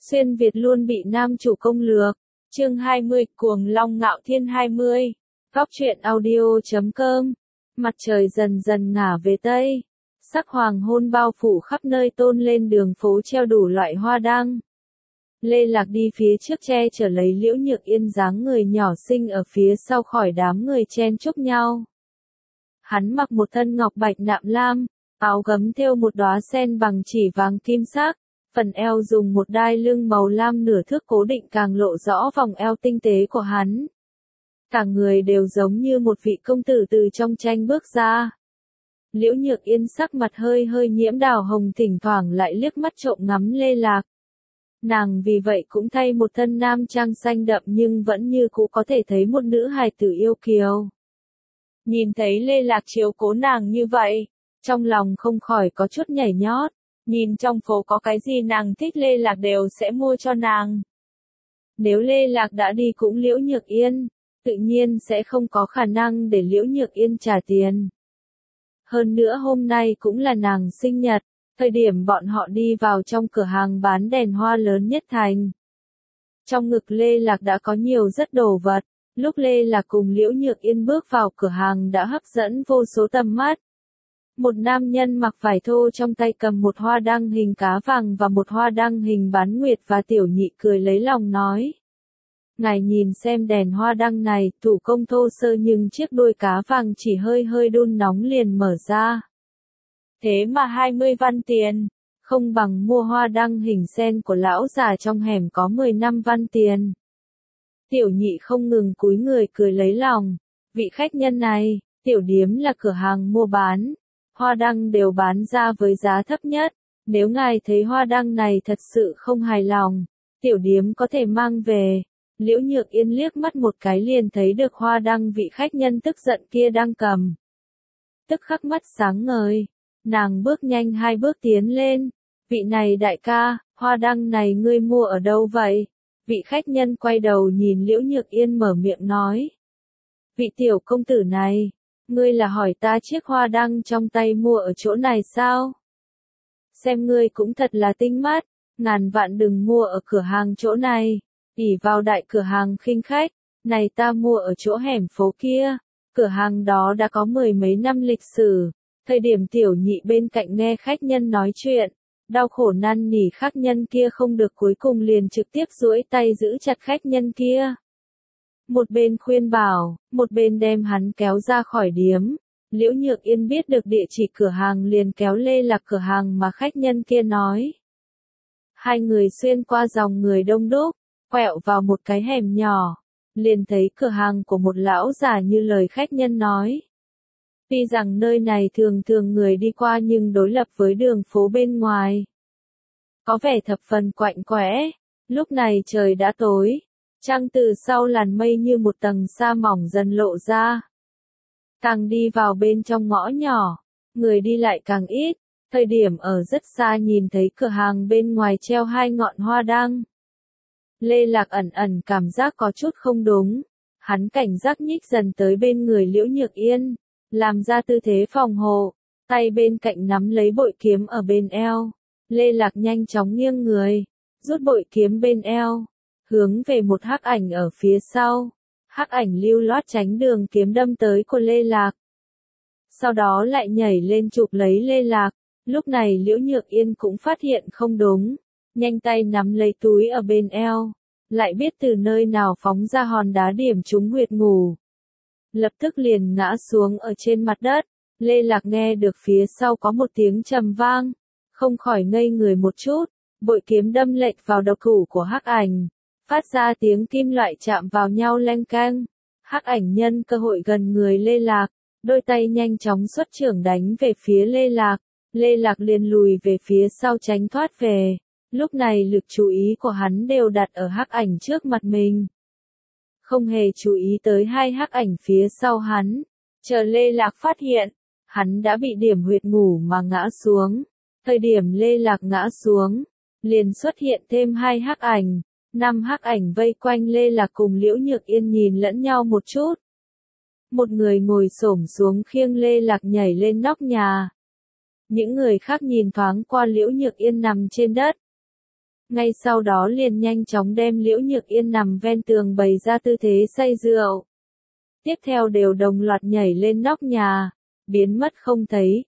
Xuyên Việt luôn bị nam chủ công lược. Chương 20, Cuồng Long Ngạo Thiên 20. Góc truyện audio.com. Mặt trời dần dần ngả về Tây. Sắc hoàng hôn bao phủ khắp nơi, tôn lên đường phố treo đủ loại hoa đăng. Lê Lạc đi phía trước che chở lấy Liễu Nhược Yên, dáng người nhỏ xinh ở phía sau khỏi đám người chen chúc nhau. Hắn mặc một thân ngọc bạch nạm lam, áo gấm thêu một đóa sen bằng chỉ vàng kim sắc, phần eo dùng một đai lưng màu lam nửa thước cố định càng lộ rõ vòng eo tinh tế của hắn. Cả người đều giống như một vị công tử từ trong tranh bước ra. Liễu Nhược Yên sắc mặt hơi hơi nhiễm đào hồng, thỉnh thoảng lại liếc mắt trộm ngắm Lê Lạc. Nàng vì vậy cũng thay một thân nam trang xanh đậm nhưng vẫn như cũ có thể thấy một nữ hài tử yêu kiều. Nhìn thấy Lê Lạc chiếu cố nàng như vậy, trong lòng không khỏi có chút nhảy nhót. Nhìn trong phố có cái gì nàng thích Lê Lạc đều sẽ mua cho nàng. Nếu Lê Lạc đã đi cũng Liễu Nhược Yên, tự nhiên sẽ không có khả năng để Liễu Nhược Yên trả tiền. Hơn nữa hôm nay cũng là nàng sinh nhật, thời điểm bọn họ đi vào trong cửa hàng bán đèn hoa lớn nhất thành. Trong ngực Lê Lạc đã có nhiều rất đồ vật, lúc Lê Lạc cùng Liễu Nhược Yên bước vào cửa hàng đã hấp dẫn vô số tầm mắt. Một nam nhân mặc vải thô trong tay cầm một hoa đăng hình cá vàng và một hoa đăng hình bán nguyệt, và Tiểu Nhị cười lấy lòng nói. Ngài nhìn xem đèn hoa đăng này, thủ công thô sơ nhưng chiếc đuôi cá vàng chỉ hơi hơi đun nóng liền mở ra. Thế mà 20 văn tiền, không bằng mua hoa đăng hình sen của lão già trong hẻm có 15 văn tiền. Tiểu Nhị không ngừng cúi người cười lấy lòng. Vị khách nhân này, tiểu điếm là cửa hàng mua bán. Hoa đăng đều bán ra với giá thấp nhất, nếu ngài thấy hoa đăng này thật sự không hài lòng, tiểu điếm có thể mang về. Liễu Nhược Yên liếc mắt một cái liền thấy được hoa đăng vị khách nhân tức giận kia đang cầm. Tức khắc mắt sáng ngời, nàng bước nhanh 2 bước tiến lên. Vị này đại ca, hoa đăng này ngươi mua ở đâu vậy? Vị khách nhân quay đầu nhìn Liễu Nhược Yên mở miệng nói. Vị tiểu công tử này, ngươi là hỏi ta chiếc hoa đăng trong tay mua ở chỗ này sao? Xem ngươi cũng thật là tinh mắt, ngàn vạn đừng mua ở cửa hàng chỗ này, ỷ vào đại cửa hàng khinh khách, này ta mua ở chỗ hẻm phố kia, cửa hàng đó đã có 10 mấy năm lịch sử. Thời điểm Tiểu Nhị bên cạnh nghe khách nhân nói chuyện, đau khổ năn nỉ khách nhân kia không được, cuối cùng liền trực tiếp duỗi tay giữ chặt khách nhân kia. Một bên khuyên bảo, một bên đem hắn kéo ra khỏi điếm. Liễu Nhược Yên biết được địa chỉ cửa hàng liền kéo Lê Lạc cửa hàng mà khách nhân kia nói. Hai người xuyên qua dòng người đông đúc, quẹo vào một cái hẻm nhỏ, liền thấy cửa hàng của một lão già như lời khách nhân nói. Tuy rằng nơi này thường thường người đi qua nhưng đối lập với đường phố bên ngoài, có vẻ thập phần quạnh quẽ. Lúc này trời đã tối. Trăng từ sau làn mây như một tầng sa mỏng dần lộ ra. Càng đi vào bên trong ngõ nhỏ, người đi lại càng ít. Thời điểm ở rất xa nhìn thấy cửa hàng bên ngoài treo 2 ngọn hoa đăng. Lê Lạc ẩn ẩn cảm giác có chút không đúng. Hắn cảnh giác nhích dần tới bên người Liễu Nhược Yên, làm ra tư thế phòng hộ, tay bên cạnh nắm lấy bội kiếm ở bên eo. Lê Lạc nhanh chóng nghiêng người, rút bội kiếm bên eo, hướng về một hắc ảnh ở phía sau. Hắc ảnh lưu loát tránh đường kiếm đâm tới của Lê Lạc. Sau đó lại nhảy lên chụp lấy Lê Lạc. Lúc này Liễu Nhược Yên cũng phát hiện không đúng, nhanh tay nắm lấy túi ở bên eo, lại biết từ nơi nào phóng ra hòn đá điểm trúng huyệt ngủ. Lập tức liền ngã xuống ở trên mặt đất. Lê Lạc nghe được phía sau có một tiếng trầm vang, không khỏi ngây người một chút. Bội kiếm đâm lệch vào đầu củ của hắc ảnh, phát ra tiếng kim loại chạm vào nhau leng keng. Hắc ảnh nhân cơ hội gần người Lê Lạc, đôi tay nhanh chóng xuất chưởng đánh về phía Lê Lạc. Lê Lạc liền lùi về phía sau tránh thoát về. Lúc này lực chú ý của hắn đều đặt ở hắc ảnh trước mặt mình, không hề chú ý tới 2 hắc ảnh phía sau hắn. Chờ Lê Lạc phát hiện, hắn đã bị điểm huyệt ngủ mà ngã xuống. Thời điểm Lê Lạc ngã xuống, liền xuất hiện thêm 2 hắc ảnh. 5 hắc ảnh vây quanh Lê Lạc cùng Liễu Nhược Yên nhìn lẫn nhau một chút. Một người ngồi xổm xuống khiêng Lê Lạc nhảy lên nóc nhà. Những người khác nhìn thoáng qua Liễu Nhược Yên nằm trên đất. ngay sau đó liền nhanh chóng đem Liễu Nhược Yên nằm ven tường bày ra tư thế say rượu. Tiếp theo đều đồng loạt nhảy lên nóc nhà, biến mất không thấy,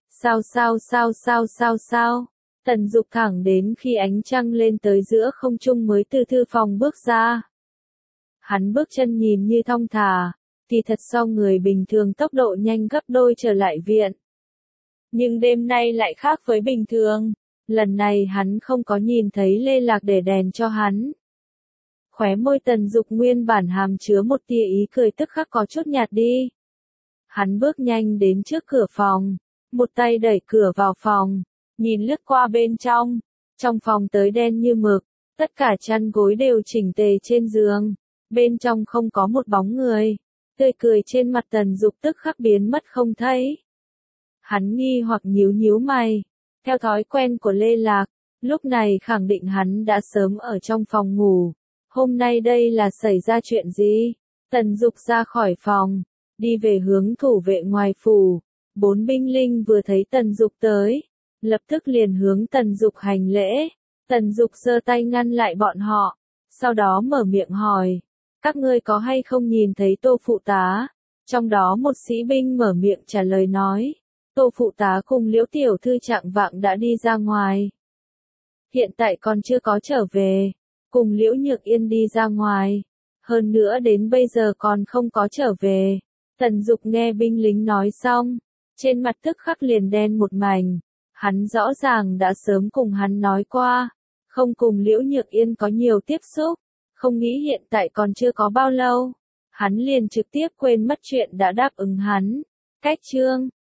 sao. Tần Dục thẳng đến khi ánh trăng lên tới giữa không trung mới từ thư phòng bước ra. Hắn bước chân nhìn như thong thả, kỳ thật so người bình thường tốc độ nhanh gấp đôi trở lại viện. Nhưng đêm nay lại khác với bình thường, lần này hắn không có nhìn thấy Lê Lạc để đèn cho hắn. Khóe môi Tần Dục nguyên bản hàm chứa một tia ý cười tức khắc có chút nhạt đi. Hắn bước nhanh đến trước cửa phòng, một tay đẩy cửa vào phòng, nhìn lướt qua bên trong phòng tới đen như mực, tất cả chăn gối đều chỉnh tề trên giường, bên trong không có một bóng người, tươi cười trên mặt Tần Dục tức khắc biến mất không thấy. Hắn nghi hoặc nhíu mày, theo thói quen của Lê Lạc, lúc này khẳng định hắn đã sớm ở trong phòng ngủ. Hôm nay đây là xảy ra chuyện gì? Tần Dục ra khỏi phòng, đi về hướng thủ vệ ngoài phủ. 4 binh linh vừa thấy Tần Dục tới, lập tức liền hướng Tần Dục hành lễ. Tần Dục giơ tay ngăn lại bọn họ, sau đó mở miệng hỏi, các ngươi có hay không nhìn thấy Tô phụ tá? Trong đó một sĩ binh mở miệng trả lời nói, Tô phụ tá cùng Liễu tiểu thư chạng vạng đã đi ra ngoài. Hiện tại còn chưa có trở về, cùng Liễu Nhược Yên đi ra ngoài, hơn nữa đến bây giờ còn không có trở về. Tần Dục nghe binh lính nói xong, trên mặt tức khắc liền đen một mảnh, hắn rõ ràng đã sớm cùng hắn nói qua, không cùng Liễu Nhược Yên có nhiều tiếp xúc, không nghĩ hiện tại còn chưa có bao lâu, hắn liền trực tiếp quên mất chuyện đã đáp ứng hắn. Cách chương